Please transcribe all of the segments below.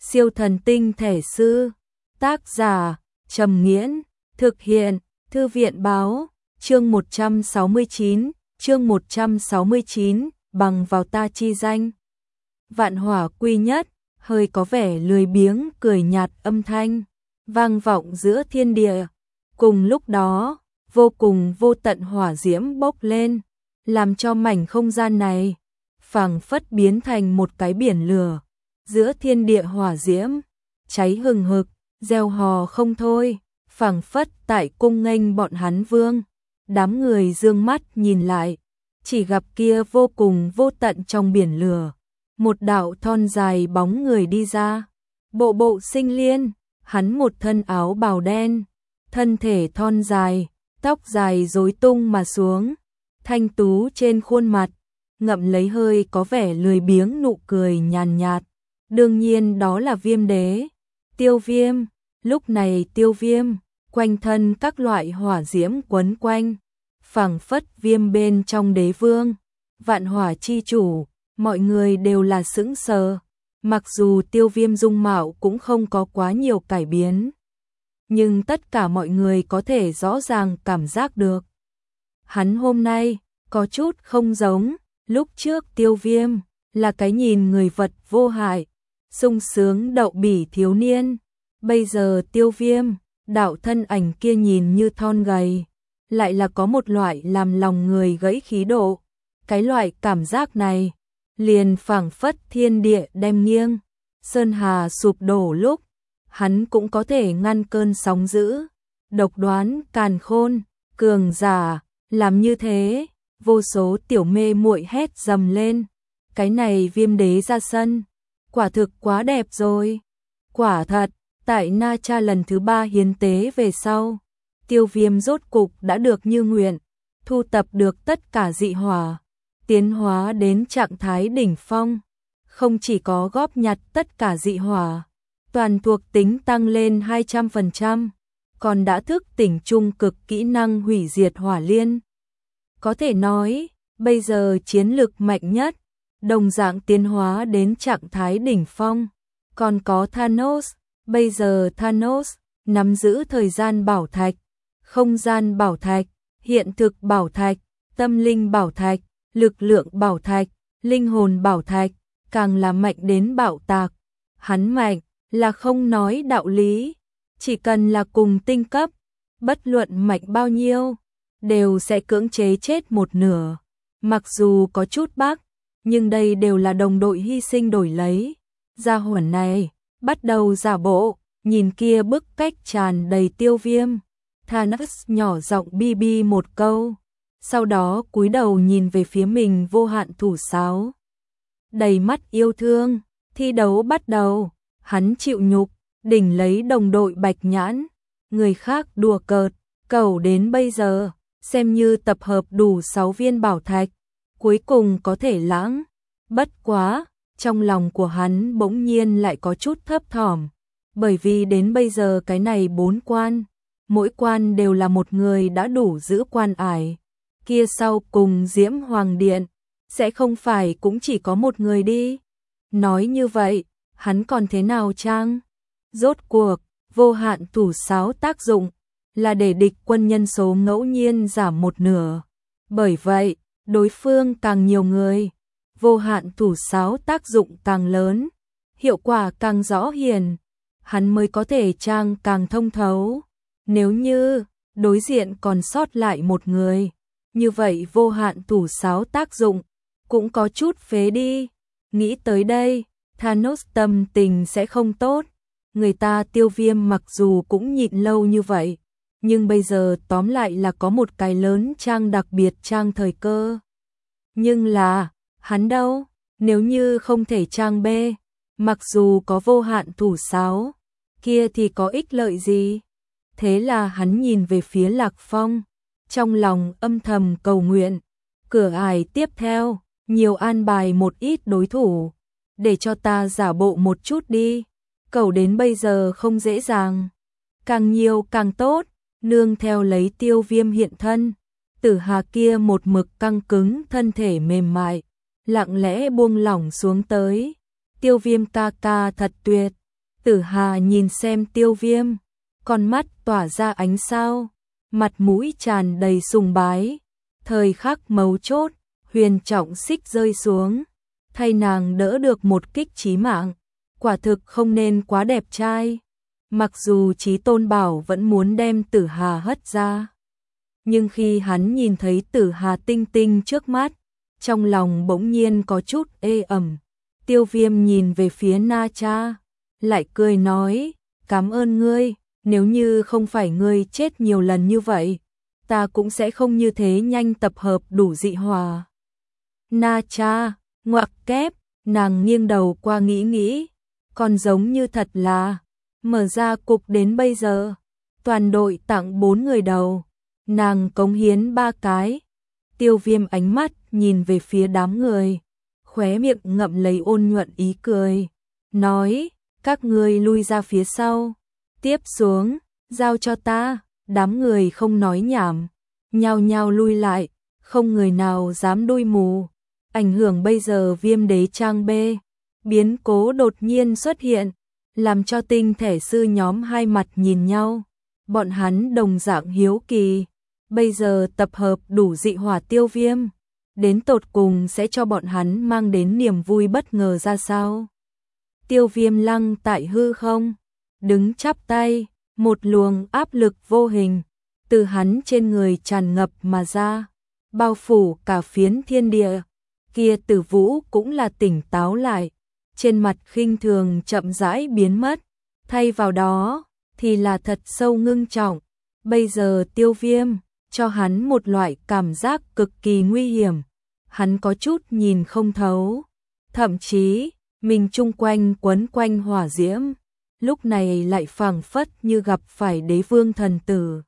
Siêu thần tinh thể sư. Tác giả Trầm Nghiễn. Thực hiện Thư viện báo. Chương 169, bằng vào ta chi danh. Vạn hỏa quy nhất, hơi có vẻ lười biếng cười nhạt âm thanh, vang vọng giữa thiên địa. Cùng lúc đó, vô cùng vô tận hỏa diễm bốc lên, làm cho mảnh không gian này phảng phất biến thành một cái biển lửa. Giữa thiên địa hỏa diễm cháy hừng hực, reo hò không thôi, phảng phất tại cung nghênh bọn hắn vương. Đám người dương mắt nhìn lại, chỉ gặp kia vô cùng vô tận trong biển lửa, một đạo thon dài bóng người đi ra. Bộ bộ Sinh Liên, hắn một thân áo bào đen, thân thể thon dài, tóc dài rối tung mà xuống, thanh tú trên khuôn mặt ngậm lấy hơi có vẻ lười biếng nụ cười nhàn nhạt. Đương nhiên đó là Viêm Đế, Tiêu Viêm. Lúc này Tiêu Viêm quanh thân các loại hỏa diễm quấn quanh, phảng phất viêm bên trong đế vương, vạn hỏa chi chủ. Mọi người đều là sững sờ. Mặc dù Tiêu Viêm dung mạo cũng không có quá nhiều cải biến, nhưng tất cả mọi người có thể rõ ràng cảm giác được hắn hôm nay có chút không giống. Lúc trước Tiêu Viêm là cái nhìn người vật vô hại, sung sướng đậu bỉ thiếu niên. Bây giờ Tiêu Viêm, đạo thân ảnh kia nhìn như thon gầy, lại là có một loại làm lòng người gãy khí độ. Cái loại cảm giác này liền phảng phất thiên địa đem nghiêng, sơn hà sụp đổ lúc hắn cũng có thể ngăn cơn sóng dữ. Độc đoán càn khôn, cường giả, làm như thế, vô số tiểu mê muội hét dầm lên. Cái này Viêm Đế ra sân, quả thực quá đẹp rồi. Quả thật, tại Na Cha lần thứ 3 hiến tế về sau, Tiêu Viêm rốt cục đã được như nguyện, thu tập được tất cả dị hỏa, tiến hóa đến trạng thái đỉnh phong. Không chỉ có góp nhặt tất cả dị hỏa, toàn thuộc tính tăng lên 200%, còn đã thức tỉnh trung cực kỹ năng hủy diệt hỏa liên. Có thể nói, bây giờ chiến lực mạnh nhất, đồng dạng tiến hóa đến trạng thái đỉnh phong. Còn có Thanos, bây giờ Thanos nắm giữ thời gian bảo thạch, không gian bảo thạch, hiện thực bảo thạch, tâm linh bảo thạch, lực lượng bảo thạch, linh hồn bảo thạch, càng là mạnh đến bạo tạc. Hắn mạnh là không nói đạo lý, chỉ cần là cùng tinh cấp, bất luận mạnh bao nhiêu, đều sẽ cưỡng chế chết một nửa. Mặc dù có chút bác, nhưng đây đều là đồng đội hy sinh đổi lấy. Gia hỏa này bắt đầu giả bộ, nhìn kia bức cách tràn đầy Tiêu Viêm. Thanos nhỏ giọng bi bi một câu, sau đó cúi đầu nhìn về phía mình vô hạn thủ sáo, đầy mắt yêu thương. Thi đấu bắt đầu, hắn chịu nhục, đỉnh lấy đồng đội Bạch Nhãn, người khác đùa cợt, cẩu đến bây giờ, xem như tập hợp đủ 6 viên bảo thạch, cuối cùng có thể lãng. Bất quá, trong lòng của hắn bỗng nhiên lại có chút thấp thỏm, bởi vì đến bây giờ cái này 4 quan, mỗi quan đều là một người đã đủ giữ quan ải. Kia sau cùng Diễm Hoàng Điện, sẽ không phải cũng chỉ có một người đi. Nói như vậy, hắn còn thế nào chăng? Rốt cuộc, vô hạn thủ sáo tác dụng là để địch quân nhân số ngẫu nhiên giảm một nửa. Bởi vậy, đối phương càng nhiều người, vô hạn thủ sáo tác dụng càng lớn, hiệu quả càng rõ hiển, hắn mới có thể trang càng thông thấu. Nếu như đối diện còn sót lại một người, như vậy vô hạn thủ sáo tác dụng cũng có chút phế đi. Nghĩ tới đây, Thanos tâm tình sẽ không tốt. Người ta Tiêu Viêm mặc dù cũng nhịn lâu như vậy, nhưng bây giờ tóm lại là có một cái lớn trang đặc biệt trang thời cơ. Nhưng là, hắn đâu? Nếu như không thể trang B, mặc dù có vô hạn thủ sáo, kia thì có ích lợi gì? Thế là hắn nhìn về phía Lạc Phong, trong lòng âm thầm cầu nguyện, cửa ải tiếp theo, nhiều an bài một ít đối thủ, để cho ta giả bộ một chút đi. Cậu đến bây giờ không dễ dàng, càng nhiều càng tốt. Nương theo lấy Tiêu Viêm hiện thân, Tử Hà kia một mực căng cứng thân thể mềm mại, lặng lẽ buông lỏng xuống tới. Tiêu Viêm ca ca thật tuyệt, Tử Hà nhìn xem Tiêu Viêm, con mắt tỏa ra ánh sao, mặt mũi tràn đầy sùng bái. Thời khắc mấu chốt, huyền trọng xích rơi xuống, thay nàng đỡ được một kích chí mạng, quả thực không nên quá đẹp trai. Mặc dù Chí Tôn Bảo vẫn muốn đem Tử Hà hất ra, nhưng khi hắn nhìn thấy Tử Hà tinh tinh trước mắt, trong lòng bỗng nhiên có chút ê ẩm. Tiêu Viêm nhìn về phía Na Cha, lại cười nói, cảm ơn ngươi, nếu như không phải ngươi chết nhiều lần như vậy, ta cũng sẽ không như thế nhanh tập hợp đủ dị hỏa. Na Cha, ngoặc kép, nàng nghiêng đầu qua nghĩ, còn giống như thật là, mở ra cục đến bây giờ, toàn đội tặng 4 người đầu, nàng cống hiến 3 cái. Tiêu Viêm ánh mắt nhìn về phía đám người, khóe miệng ngậm lấy ôn nhuận ý cười, nói, các ngươi lui ra phía sau, tiếp xuống, giao cho ta. Đám người không nói nhảm, nhao nhao lui lại, không người nào dám đuôi mù. Ảnh hưởng bây giờ Viêm Đế Trang B, biến cố đột nhiên xuất hiện, làm cho tinh thể sư nhóm hai mặt nhìn nhau. Bọn hắn đồng dạng hiếu kỳ, bây giờ tập hợp đủ dị hỏa Tiêu Viêm, đến tột cùng sẽ cho bọn hắn mang đến niềm vui bất ngờ ra sao. Tiêu Viêm lăng tại hư không, đứng chắp tay, một luồng áp lực vô hình từ hắn trên người tràn ngập mà ra, bao phủ cả phiến thiên địa. Kia Tử Vũ cũng là tỉnh táo lại, trên mặt khinh thường chậm rãi biến mất, thay vào đó thì là thật sâu ngưng trọng. Bây giờ Tiêu Viêm cho hắn một loại cảm giác cực kỳ nguy hiểm, hắn có chút nhìn không thấu, thậm chí mình chung quanh quấn quanh hỏa diễm, lúc này lại phảng phất như gặp phải đế vương thần tử.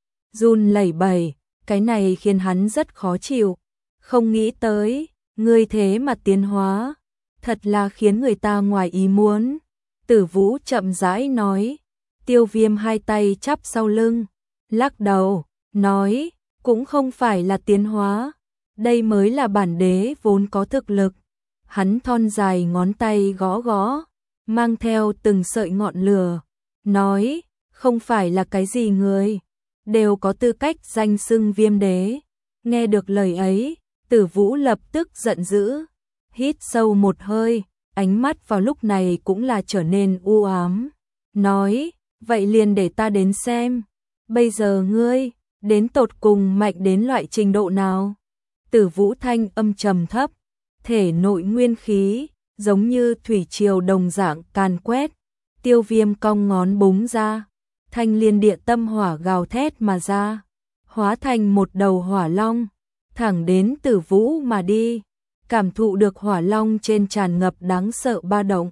Run lẩy bẩy, cái này khiến hắn rất khó chịu, không nghĩ tới, ngươi thế mà tiến hóa, thật là khiến người ta ngoài ý muốn. Tử Vũ chậm rãi nói. Tiêu Viêm hai tay chắp sau lưng, lắc đầu, nói, cũng không phải là tiến hóa, đây mới là bản đế vốn có thực lực. Hắn thon dài ngón tay gõ gõ, mang theo từng sợi ngọn lửa, nói, không phải là cái gì người đều có tư cách danh xưng Viêm Đế. Nghe được lời ấy, Tử Vũ lập tức giận dữ, hít sâu một hơi, ánh mắt vào lúc này cũng là trở nên u ám, nói, vậy liền để ta đến xem, bây giờ ngươi đến tột cùng mạnh đến loại trình độ nào. Tử Vũ thanh âm trầm thấp, thể nội nguyên khí giống như thủy triều đồng dạng càn quét. Tiêu Viêm cong ngón búng ra, thanh liên địa tâm hỏa gào thét mà ra, hóa thành một đầu hỏa long, thẳng đến Tử Vũ mà đi. Cảm thụ được hỏa long trên tràn ngập đáng sợ ba động,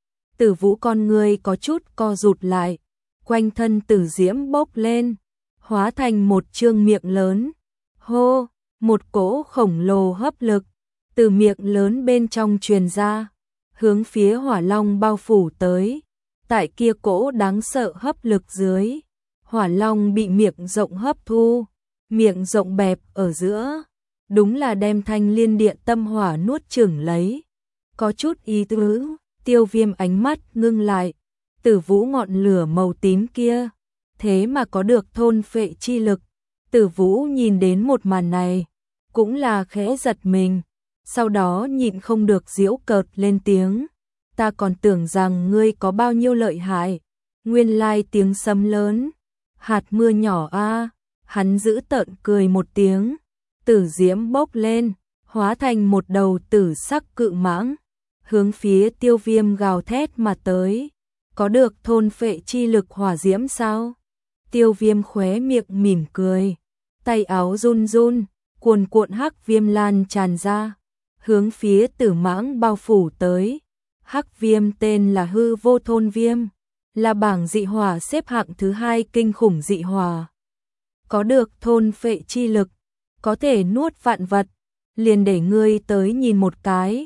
Tử Vũ con người có chút co rụt lại, quanh thân tử diễm bốc lên, hóa thành một trương miệng lớn. Hô, một cỗ khổng lồ hấp lực từ miệng lớn bên trong truyền ra, hướng phía hỏa long bao phủ tới. Tại kia cỗ đáng sợ hấp lực dưới, hỏa long bị miệng rộng hấp thu, miệng rộng bẹp ở giữa, đúng là đem thanh liên địa tâm hỏa nuốt chửng lấy. Có chút ý tứ. Tiêu Viêm ánh mắt ngưng lại, Tử Vũ ngọn lửa màu tím kia, thế mà có được thôn phệ chi lực. Tử Vũ nhìn đến một màn này, cũng là khẽ giật mình, sau đó nhịn không được giễu cợt lên tiếng, ta còn tưởng rằng ngươi có bao nhiêu lợi hại, nguyên lai tiếng sấm lớn, hạt mưa nhỏ a. Hắn giữ tợn cười một tiếng, tử diễm bốc lên, hóa thành một đầu tử sắc cự mãng, hướng phía Tiêu Viêm gào thét mà tới. Có được thôn phệ chi lực hỏa diễm sao? Tiêu Viêm khóe miệng mỉm cười, tay áo run run, cuồn cuộn hắc viêm lan tràn ra, hướng phía tử mãng bao phủ tới. Hắc viêm tên là hư vô thôn viêm, là bảng dị hỏa xếp hạng thứ 2 kinh khủng dị hỏa. Có được thôn phệ chi lực, có thể nuốt vạn vật, liền để ngươi tới nhìn một cái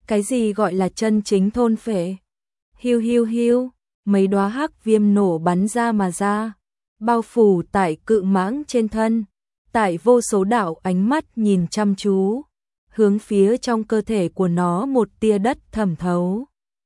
gì gọi là chân chính thôn phệ. Hiu hiu hiu, mấy đóa hắc viêm nổ bắn ra mà ra, bao phủ tại cự mãng trên thân, tại vô số đạo ánh mắt nhìn chăm chú, hướng phía trong cơ thể của nó một tia đất thẩm thấu.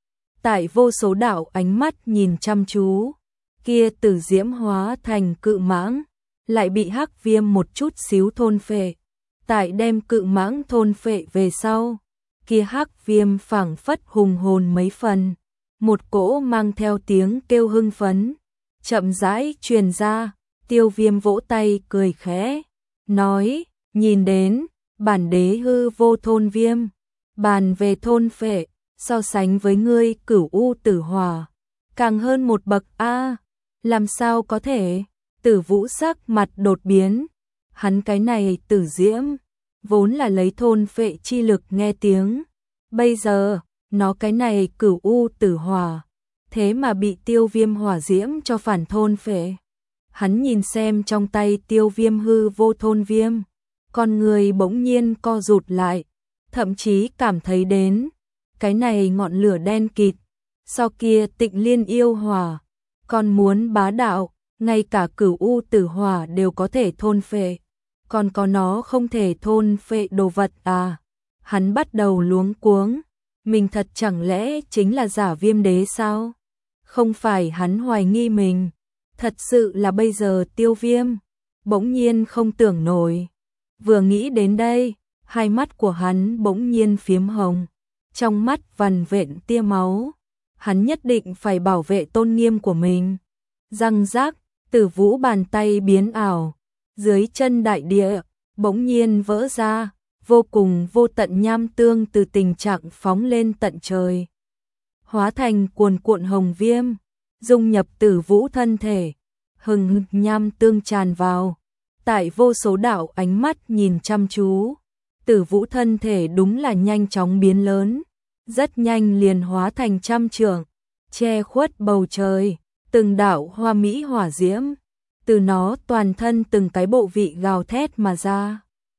tại vô số đạo ánh mắt nhìn chăm chú, kia tử diễm hóa thành cự mãng, lại bị hắc viêm một chút xíu thôn phệ. Tại đem cự mãng thôn phệ về sau, kia hắc viêm phảng phất hùng hồn mấy phần, một cỗ mang theo tiếng kêu hưng phấn, chậm rãi truyền ra. Tiêu Viêm vỗ tay cười khẽ, nói, nhìn đến, bản đế hư vô thôn viêm, bàn về thôn phệ, so sánh với ngươi Cửu U Tử Hỏa, càng hơn một bậc a. Làm sao có thể? Tử Vũ sắc mặt đột biến, hắn cái này tử diễm, vốn là lấy thôn phệ chi lực nghe tiếng, bây giờ, nó cái này Cửu U Tử Hỏa, thế mà bị Tiêu Viêm hỏa diễm cho phản thôn phệ. Hắn nhìn xem trong tay Tiêu Viêm hư vô thôn viêm, con người bỗng nhiên co rụt lại, thậm chí cảm thấy đến, cái này ngọn lửa đen kịt, so kia Tịnh Liên yêu hỏa, còn muốn bá đạo, ngay cả Cửu U Tử Hỏa đều có thể thôn phệ, còn có nó không thể thôn phệ đồ vật à? Hắn bắt đầu luống cuống, mình thật chẳng lẽ chính là giả Viêm đế sao? Không phải hắn hoài nghi mình, thật sự là bây giờ Tiêu Viêm, bỗng nhiên không tưởng nổi. Vừa nghĩ đến đây, hai mắt của hắn bỗng nhiên phiếm hồng, trong mắt vằn vện tia máu. Hắn nhất định phải bảo vệ tôn nghiêm của mình. Răng rác, Tử Vũ bàn tay biến ảo, dưới chân đại địa bỗng nhiên vỡ ra, vô cùng vô tận nham tương từ tình trạng phóng lên tận trời, hóa thành cuồn cuộn hồng viêm, dung nhập Tử Vũ thân thể, hừng hực nham tương tràn vào. Tại vô số đạo ánh mắt nhìn chăm chú, Tử Vũ thân thể đúng là nhanh chóng biến lớn, rất nhanh liền hóa thành trăm trượng, che khuất bầu trời, từng đạo hoa mỹ hỏa diễm, từ nó toàn thân từng cái bộ vị gào thét mà ra,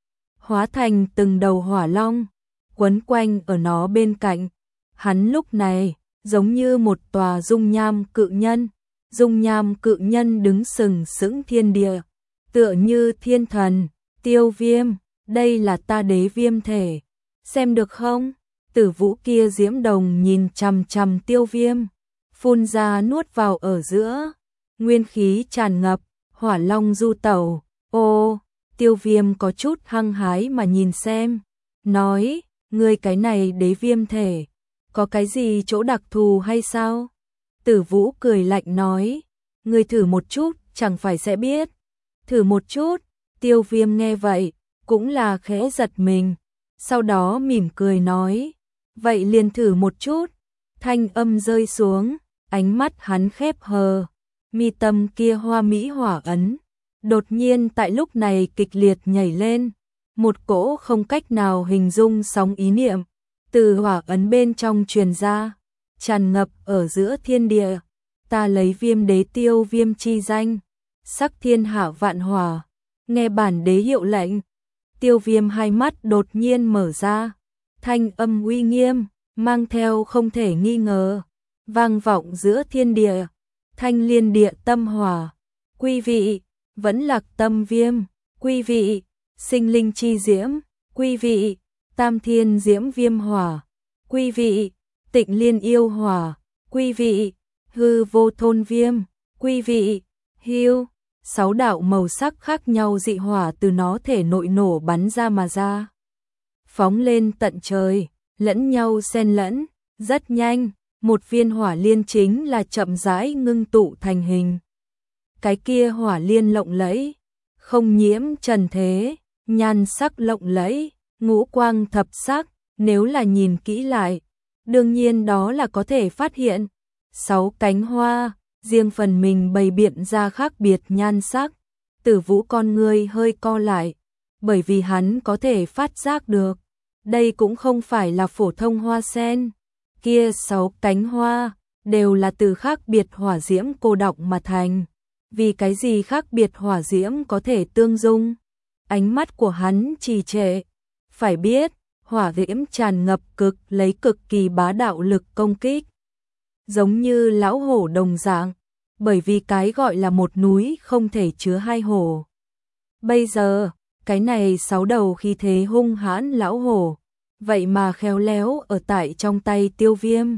hóa thành từng đầu hỏa long, quấn quanh ở nó bên cạnh. Hắn lúc này giống như một tòa dung nham cự nhân, dung nham cự nhân đứng sừng sững thiên địa, tựa như thiên thần. Tiêu Viêm, đây là ta đế viêm thể, xem được không? Tử Vũ kia diễm đồng nhìn chằm chằm Tiêu Viêm, phun ra nuốt vào ở giữa, nguyên khí tràn ngập, hỏa long du tẩu. Ô, Tiêu Viêm có chút hăng hái mà nhìn xem, nói, ngươi cái này đế viêm thể, có cái gì chỗ đặc thù hay sao? Tử Vũ cười lạnh nói, ngươi thử một chút, chẳng phải sẽ biết. Thử một chút. Tiêu Viêm nghe vậy, cũng là khẽ giật mình, sau đó mỉm cười nói, vậy liền thử một chút. Thanh âm rơi xuống, ánh mắt hắn khép hờ, mi tâm kia hoa mỹ hỏa ấn, đột nhiên tại lúc này kịch liệt nhảy lên, một cỗ không cách nào hình dung sóng ý niệm, từ hỏa ấn bên trong truyền ra, tràn ngập ở giữa thiên địa. Ta lấy Viêm đế Tiêu Viêm chi danh, sắc thiên hạ vạn hỏa, nghe bản đế hiệu lệnh. Tiêu Viêm hai mắt đột nhiên mở ra, thanh âm uy nghiêm, mang theo không thể nghi ngờ, vang vọng giữa thiên địa. Thanh liên địa tâm hỏa, quy vị, vẫn lạc tâm viêm, quy vị, sinh linh chi diễm, quy vị, tam thiên diễm viêm hỏa, quy vị, tịnh liên yêu hỏa, quy vị, hư vô thôn viêm, quy vị, hưu. 6 đạo màu sắc khác nhau dị hỏa từ nó thể nội nổ bắn ra mà ra, phóng lên tận trời, lẫn nhau xen lẫn, rất nhanh, một viên hỏa liên chính là chậm rãi ngưng tụ thành hình. Cái kia hỏa liên lộng lẫy, không nhiễm trần thế, nhan sắc lộng lẫy, ngũ quang thập sắc, nếu là nhìn kỹ lại, đương nhiên đó là có thể phát hiện 6 cánh hoa, riêng phần mình bày biện ra khác biệt nhan sắc. Tử Vũ con ngươi hơi co lại, bởi vì hắn có thể phát giác được, đây cũng không phải là phổ thông hoa sen, kia 6 cánh hoa đều là từ khác biệt hỏa diễm cô đọng mà thành. Vì cái gì khác biệt hỏa diễm có thể tương dung? Ánh mắt của hắn trì trệ. Phải biết, hỏa diễm tràn ngập lấy cực kỳ bá đạo lực công kích, giống như lão hổ đồng dạng, bởi vì cái gọi là một núi không thể chứa hai hổ. Bây giờ, cái này 6 đầu khí thế hung hãn lão hổ, vậy mà khéo léo ở tại trong tay Tiêu Viêm,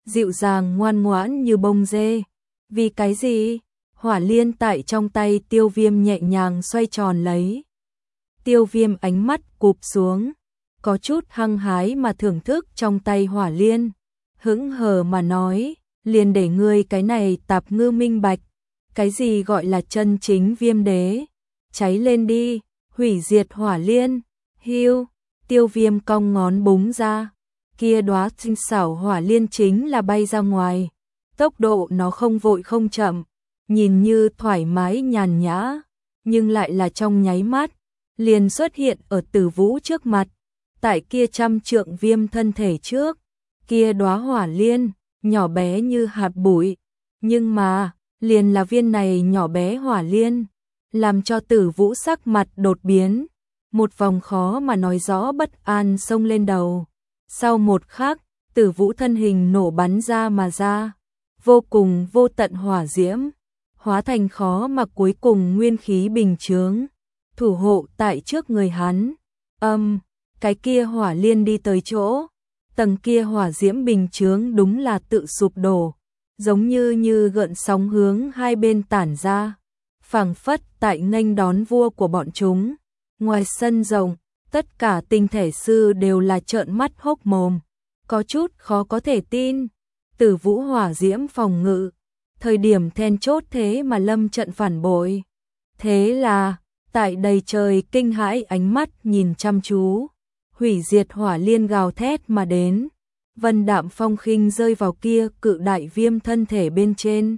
dịu dàng ngoan ngoãn như bông dê. Vì cái gì? Hỏa liên tại trong tay Tiêu Viêm nhẹ nhàng xoay tròn lấy. Tiêu Viêm ánh mắt cụp xuống, có chút hăng hái mà thưởng thức trong tay hỏa liên, hững hờ mà nói, liền để ngươi cái này tạp ngư minh bạch, cái gì gọi là chân chính viêm đế, cháy lên đi, hủy diệt hỏa liên, hiu, Tiêu Viêm cong ngón búng ra, kia đóa tinh xảo hỏa liên chính là bay ra ngoài, tốc độ nó không vội không chậm, nhìn như thoải mái nhàn nhã, nhưng lại là trong nháy mắt, liền xuất hiện ở Tử Vũ trước mặt, tại kia 100 trượng viêm thân thể trước, kia đóa hỏa liên, nhỏ bé như hạt bụi, nhưng mà, liền là viên này nhỏ bé hỏa liên, làm cho Tử Vũ sắc mặt đột biến, một vòng khó mà nói rõ bất an xông lên đầu. Sau một khắc, Tử Vũ thân hình nổ bắn ra mà ra, vô cùng vô tận hỏa diễm, hóa thành khó mà cuối cùng nguyên khí bình chướng, thủ hộ tại trước người hắn. Cái kia hỏa liên đi tới chỗ, tầng kia hỏa diễm bình chướng đúng là tự sụp đổ, giống như gợn sóng hướng hai bên tản ra, phảng phất tại nghênh đón vua của bọn chúng. Ngoài sân rộng, tất cả tinh thể sư đều là trợn mắt hốc mồm, có chút khó có thể tin. Tử Vũ hỏa diễm phòng ngự, thời điểm then chốt thế mà lâm trận phản bội. Thế là, tại đầy trời kinh hãi ánh mắt nhìn chăm chú, hủy diệt hỏa liên gào thét mà đến, vân đạm phong khinh rơi vào kia cự đại viêm thân thể bên trên.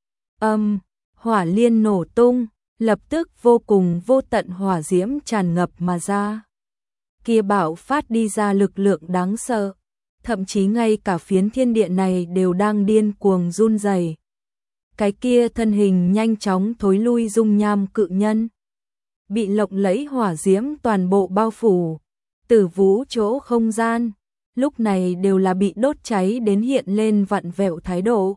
Hỏa liên nổ tung, lập tức vô cùng vô tận hỏa diễm tràn ngập mà ra. Kia bạo phát đi ra lực lượng đáng sợ, thậm chí ngay cả phiến thiên địa này đều đang điên cuồng run rẩy. Cái kia thân hình nhanh chóng thối lui dung nham cự nhân, bị lộng lẫy hỏa diễm toàn bộ bao phủ, Tử Vũ chỗ không gian, lúc này đều là bị đốt cháy đến hiện lên vặn vẹo thái độ.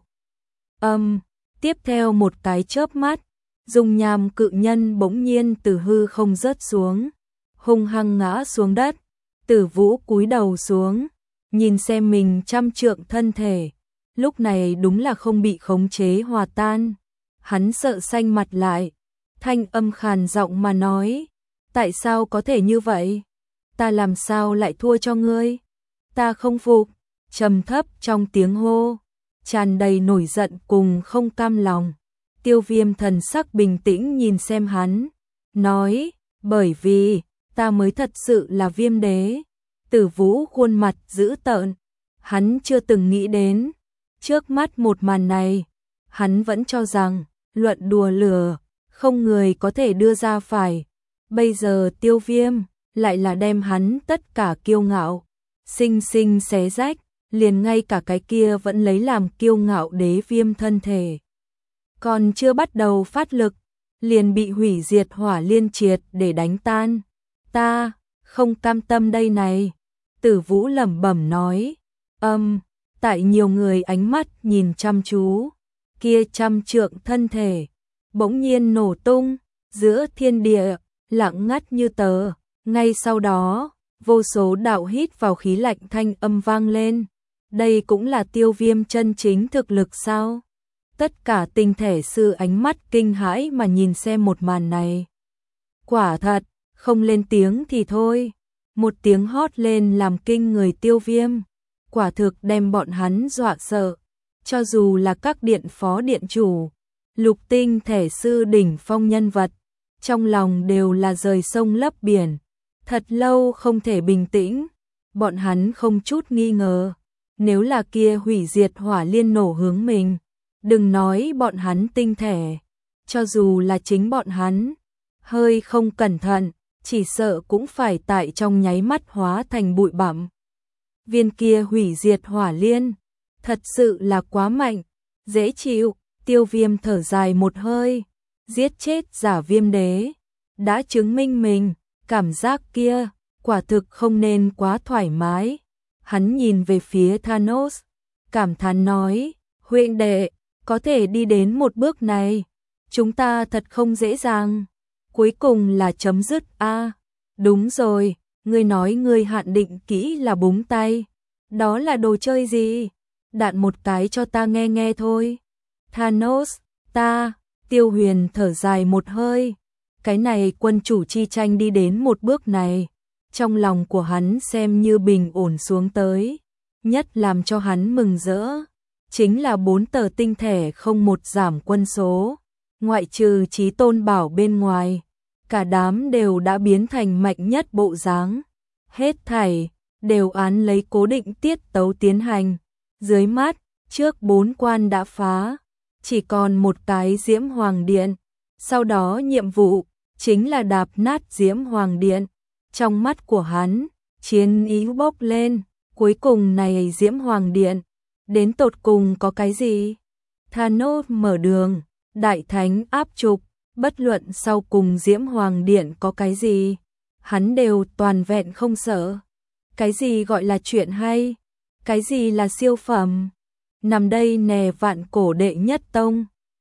Tiếp theo một cái chớp mắt, dung nham cự nhân bỗng nhiên từ hư không rớt xuống, hung hăng ngã xuống đất, Tử Vũ cúi đầu xuống, nhìn xem mình 100 trượng thân thể, lúc này đúng là không bị khống chế hòa tan. Hắn sợ xanh mặt lại, thanh âm khàn giọng mà nói, tại sao có thể như vậy? Ta làm sao lại thua cho ngươi? Ta không phục, trầm thấp trong tiếng hô, tràn đầy nổi giận cùng không cam lòng. Tiêu Viêm thần sắc bình tĩnh nhìn xem hắn, nói, bởi vì, ta mới thật sự là viêm đế. Tử Vũ khuôn mặt dữ tợn, hắn chưa từng nghĩ đến, trước mắt một màn này, hắn vẫn cho rằng, luận đùa lửa, không người có thể đưa ra phải. Bây giờ Tiêu Viêm, lại là đem hắn tất cả kiêu ngạo, sinh sinh xé rách, liền ngay cả cái kia vẫn lấy làm kiêu ngạo đế viêm thân thể. Còn chưa bắt đầu phát lực, liền bị hủy diệt hỏa liên triệt để đánh tan. Ta, không cam tâm đây này. Tử Vũ lẩm bẩm nói, tại nhiều người ánh mắt nhìn chăm chú, kia 100 trượng thân thể, bỗng nhiên nổ tung, giữa thiên địa, lặng ngắt như tờ, ngay sau đó, vô số đạo hít vào khí lạnh thanh âm vang lên, đây cũng là Tiêu Viêm chân chính thực lực sao? Tất cả tinh thể sư ánh mắt kinh hãi mà nhìn xem một màn này. Quả thật, không lên tiếng thì thôi, một tiếng hót lên làm kinh người Tiêu Viêm, quả thực đem bọn hắn dọa sợ, cho dù là các điện phó điện chủ, lục tinh thể sư đỉnh phong nhân vật, trong lòng đều là rời sông lấp biển, thật lâu không thể bình tĩnh, bọn hắn không chút nghi ngờ, nếu là kia hủy diệt hỏa liên nổ hướng mình, đừng nói bọn hắn tinh thể, cho dù là chính bọn hắn, hơi không cẩn thận, chỉ sợ cũng phải tại trong nháy mắt hóa thành bụi bặm. Viên kia hủy diệt hỏa liên, thật sự là quá mạnh, dễ chịu. Tiêu Viêm thở dài một hơi, giết chết giả viêm đế, đã chứng minh mình, cảm giác kia, quả thực không nên quá thoải mái. Hắn nhìn về phía Thanos, cảm thán nói, huynh đệ, có thể đi đến một bước này, chúng ta thật không dễ dàng, cuối cùng là chấm dứt a. Đúng rồi, ngươi nói ngươi hạn định kỹ là búng tay, đó là đồ chơi gì? đạn một cái cho ta nghe nghe thôi. Thanos, ta, Tiêu Huyền thở dài một hơi. Cái này quân chủ chi tranh đi đến một bước này, trong lòng của hắn xem như bình ổn xuống tới. Nhất làm cho hắn mừng rỡ, chính là 4 tờ tinh thể không một giảm quân số. Ngoại trừ Chí Tôn Bảo bên ngoài, cả đám đều đã biến thành mạnh nhất bộ dáng. Hết thảy đều án lấy cố định tiết tấu tiến hành. Dưới mắt, trước 4 quan đã phá, chỉ còn một cái Diễm Hoàng Điện. Sau đó nhiệm vụ chính là đạp nát Diễm Hoàng Điện. Trong mắt của hắn, chiến ý bốc lên, cuối cùng này Diễm Hoàng Điện, đến tột cùng có cái gì? Thanos mở đường, Đại Thánh áp trục, bất luận sau cùng Diễm Hoàng Điện có cái gì, hắn đều toàn vẹn không sợ. Cái gì gọi là chuyện hay? Cái gì là siêu phẩm? Nằm đây nè vạn cổ đệ nhất tông.